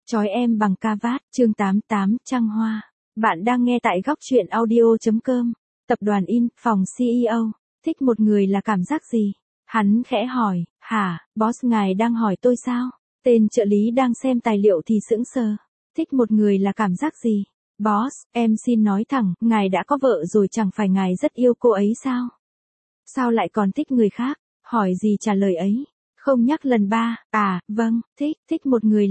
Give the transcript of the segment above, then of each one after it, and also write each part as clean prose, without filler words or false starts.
Trói em bằng ca vát, chương 88, Trăng Hoa. Bạn đang nghe tại góc truyện audio.com. Tập đoàn In, phòng CEO. Thích một người là cảm giác gì? Hắn khẽ hỏi, hả, boss ngài đang hỏi tôi sao? Tên trợ lý đang xem tài liệu thì sững sờ. Thích một người là cảm giác gì? Boss, em xin nói thẳng, ngài đã có vợ rồi chẳng phải ngài rất yêu cô ấy sao? Sao lại còn thích người khác? Hỏi gì trả lời ấy? Không nhắc lần ba, vâng, thích một người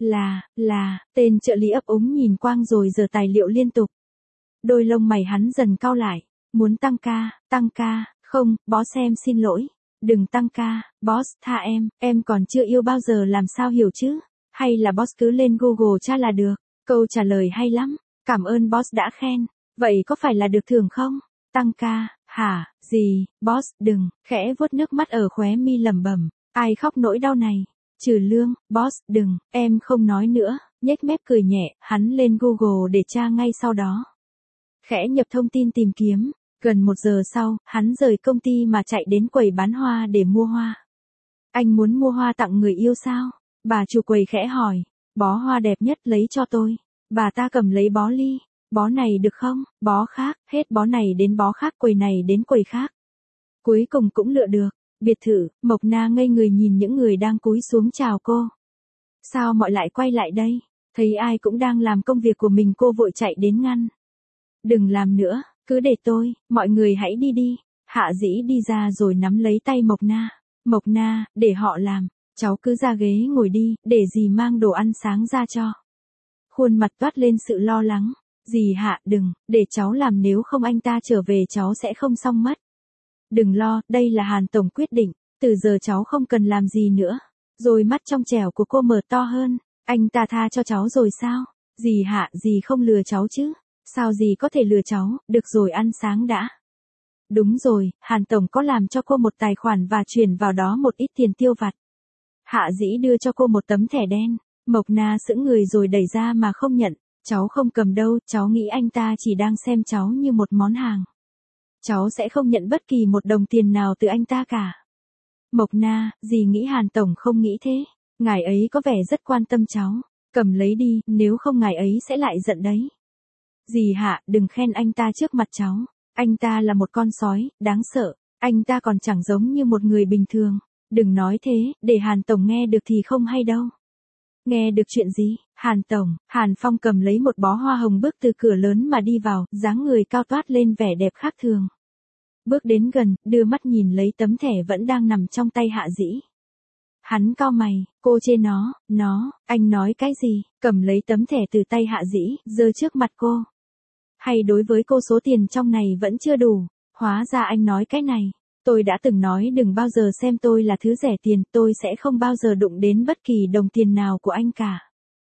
là, tên trợ lý ấp úng nhìn Quang rồi giở tài liệu liên tục. Đôi lông mày hắn dần cau lại, muốn tăng ca, không, boss em xin lỗi, đừng tăng ca, boss, tha em còn chưa yêu bao giờ làm sao hiểu chứ, hay là boss cứ lên Google tra là được, câu trả lời hay lắm, cảm ơn boss đã khen, vậy có phải là được thưởng không, tăng ca, hả, gì, boss, đừng, khẽ vuốt nước mắt ở khóe mi lẩm bẩm. Ai khóc nỗi đau này? Trừ lương, boss, đừng, em không nói nữa, nhếch mép cười nhẹ, hắn lên Google để tra ngay sau đó. Khẽ nhập thông tin tìm kiếm, gần 1 giờ sau, hắn rời công ty mà chạy đến quầy bán hoa để mua hoa. Anh muốn mua hoa tặng người yêu sao? Bà chủ quầy khẽ hỏi, bó hoa đẹp nhất lấy cho tôi. Bà ta cầm lấy bó ly, bó này được không? Bó khác, hết bó này đến bó khác, quầy này đến quầy khác. Cuối cùng cũng lựa được. Biệt thự, Mộc Na ngây người nhìn những người đang cúi xuống chào cô. Sao mọi lại quay lại đây? Thấy ai cũng đang làm công việc của mình cô vội chạy đến ngăn. Đừng làm nữa, cứ để tôi, mọi người hãy đi đi. Hạ Dĩ đi ra rồi nắm lấy tay Mộc Na. Mộc Na, để họ làm, cháu cứ ra ghế ngồi đi, để dì mang đồ ăn sáng ra cho. Khuôn mặt toát lên sự lo lắng. Dì Hạ đừng, để cháu làm nếu không anh ta trở về cháu sẽ không xong mất. Đừng lo, đây là Hàn Tổng quyết định, từ giờ cháu không cần làm gì nữa. Rồi mắt trong trẻo của cô mở to hơn, anh ta tha cho cháu rồi sao? Dì Hạ, dì không lừa cháu chứ? Sao dì có thể lừa cháu, được rồi ăn sáng đã. Đúng rồi, Hàn Tổng có làm cho cô một tài khoản và chuyển vào đó một ít tiền tiêu vặt. Hạ Dĩ đưa cho cô một tấm thẻ đen, Mộc Na sững người rồi đẩy ra mà không nhận, cháu không cầm đâu, cháu nghĩ anh ta chỉ đang xem cháu như một món hàng. Cháu sẽ không nhận bất kỳ một đồng tiền nào từ anh ta cả. Mộc Na, dì nghĩ Hàn Tổng không nghĩ thế. Ngài ấy có vẻ rất quan tâm cháu. Cầm lấy đi, nếu không ngài ấy sẽ lại giận đấy. Dì Hạ, đừng khen anh ta trước mặt cháu. Anh ta là một con sói, đáng sợ. Anh ta còn chẳng giống như một người bình thường. Đừng nói thế, để Hàn Tổng nghe được thì không hay đâu. Nghe được chuyện gì? Hàn Tổng, Hàn Phong cầm lấy một bó hoa hồng bước từ cửa lớn mà đi vào, dáng người cao toát lên vẻ đẹp khác thường. Bước đến gần, đưa mắt nhìn lấy tấm thẻ vẫn đang nằm trong tay Hạ Dĩ. Hắn cau mày, cô chê nó, anh nói cái gì, cầm lấy tấm thẻ từ tay Hạ Dĩ, giơ trước mặt cô. Hay đối với cô số tiền trong này vẫn chưa đủ, hóa ra anh nói cái này. Tôi đã từng nói đừng bao giờ xem tôi là thứ rẻ tiền, tôi sẽ không bao giờ đụng đến bất kỳ đồng tiền nào của anh cả.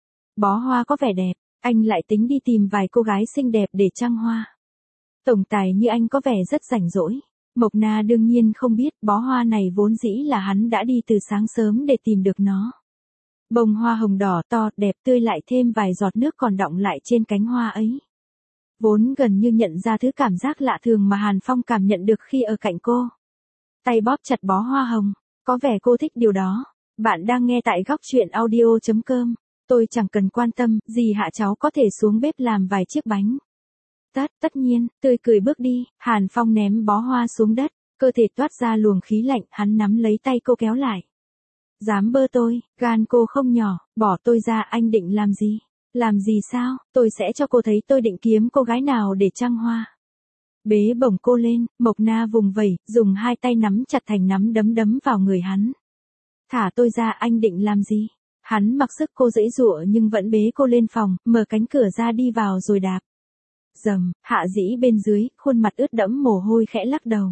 Bó hoa có vẻ đẹp, anh lại tính đi tìm vài cô gái xinh đẹp để trăng hoa. Tổng tài như anh có vẻ rất rảnh rỗi. Mộc Na đương nhiên không biết bó hoa này vốn dĩ là hắn đã đi từ sáng sớm để tìm được nó. Bông hoa hồng đỏ to, đẹp tươi lại thêm vài giọt nước còn đọng lại trên cánh hoa ấy. Vốn gần như nhận ra thứ cảm giác lạ thường mà Hàn Phong cảm nhận được khi ở cạnh cô. Tay bóp chặt bó hoa hồng, có vẻ cô thích điều đó. Bạn đang nghe tại góc truyện audio.com. Tôi chẳng cần quan tâm, dì Hạ cháu có thể xuống bếp làm vài chiếc bánh. Tất nhiên, tươi cười bước đi, Hàn Phong ném bó hoa xuống đất, cơ thể toát ra luồng khí lạnh, hắn nắm lấy tay cô kéo lại. Dám bơ tôi, gan cô không nhỏ, bỏ tôi ra, anh định làm gì? Làm gì sao, tôi sẽ cho cô thấy tôi định kiếm cô gái nào để trăng hoa. Bế bổng cô lên, Mộc Na vùng vẩy, dùng hai tay nắm chặt thành nắm đấm vào người hắn. Thả tôi ra, anh định làm gì? Hắn mặc sức cô giãy giụa nhưng vẫn bế cô lên phòng, mở cánh cửa ra đi vào rồi đạp. Dầm, Hạ Dĩ bên dưới, khuôn mặt ướt đẫm mồ hôi khẽ lắc đầu.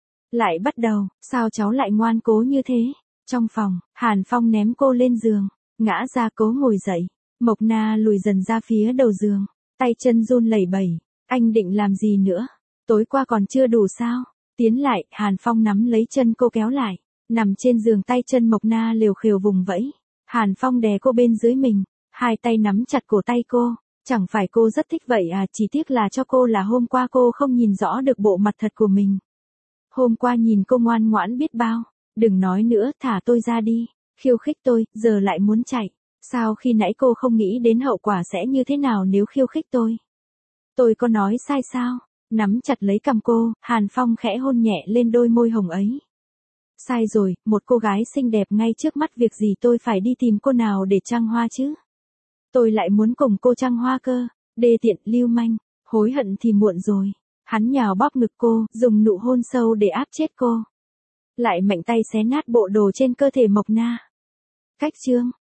Lại bắt đầu, sao cháu lại ngoan cố như thế? Trong phòng, Hàn Phong ném cô lên giường, ngã ra cố ngồi dậy. Mộc Na lùi dần ra phía đầu giường, tay chân run lẩy bẩy. Anh định làm gì nữa? Tối qua còn chưa đủ sao? Tiến lại, Hàn Phong nắm lấy chân cô kéo lại. Nằm trên giường tay chân Mộc Na lều khều vùng vẫy. Hàn Phong đè cô bên dưới mình, hai tay nắm chặt cổ tay cô. Chẳng phải cô rất thích vậy à, chỉ tiếc là cho cô là hôm qua cô không nhìn rõ được bộ mặt thật của mình. Hôm qua nhìn cô ngoan ngoãn biết bao. Đừng nói nữa, thả tôi ra đi. Khiêu khích tôi, giờ lại muốn chạy. Sao khi nãy cô không nghĩ đến hậu quả sẽ như thế nào nếu khiêu khích tôi? Tôi có nói sai sao? Nắm chặt lấy cằm cô, Hàn Phong khẽ hôn nhẹ lên đôi môi hồng ấy. Sai rồi, một cô gái xinh đẹp ngay trước mắt, việc gì tôi phải đi tìm cô nào để trăng hoa chứ? Tôi lại muốn cùng cô trăng hoa cơ. Đê tiện, lưu manh, hối hận thì muộn rồi. Hắn nhào bóp ngực cô, dùng nụ hôn sâu để áp chết cô. Lại mạnh tay xé nát bộ đồ trên cơ thể Mộc Na. Cách chương